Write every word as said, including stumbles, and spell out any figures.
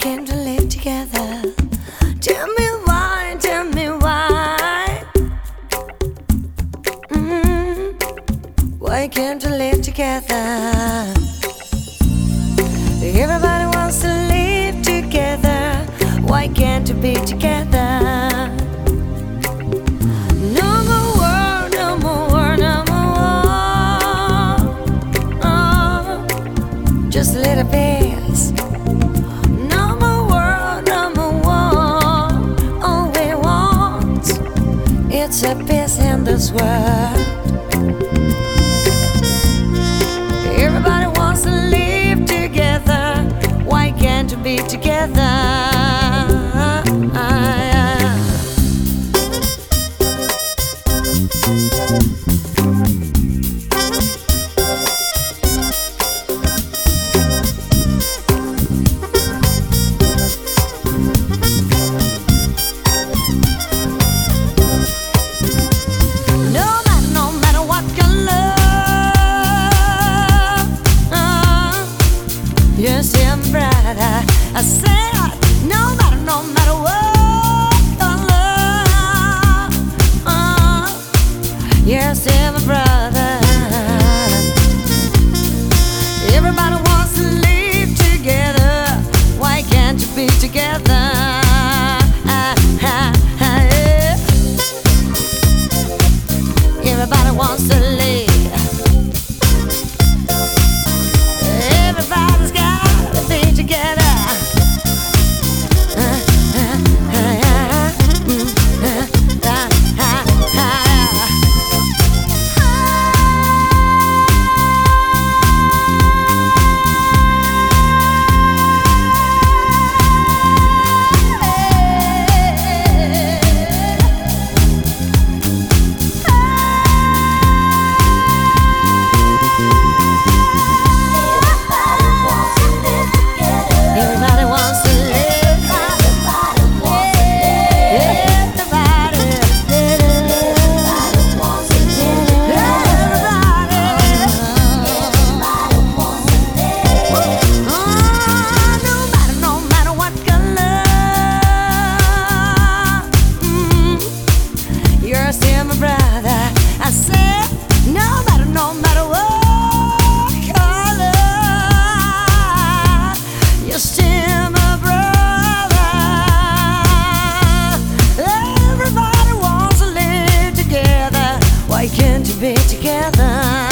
can't we live together? Tell me why, tell me why. mm, Why can't we live together? Everybody wants to live together. Why can't we be together? No more war, no more war, no more war. Oh, just a little peace. No more war, no more war. All we want, it's a peace in this world. Everybody wants to live together. Why can't we be together? I said, no matter, no matter what color, uh, yes, yeah, my brother. Everybody wants to live together. Why can't you be together? Uh, uh, uh, yeah. Everybody wants to live. Everybody's got to be together. I said, no matter, no matter what color, you're still my brother. Everybody wants to live together. Why can't you be together?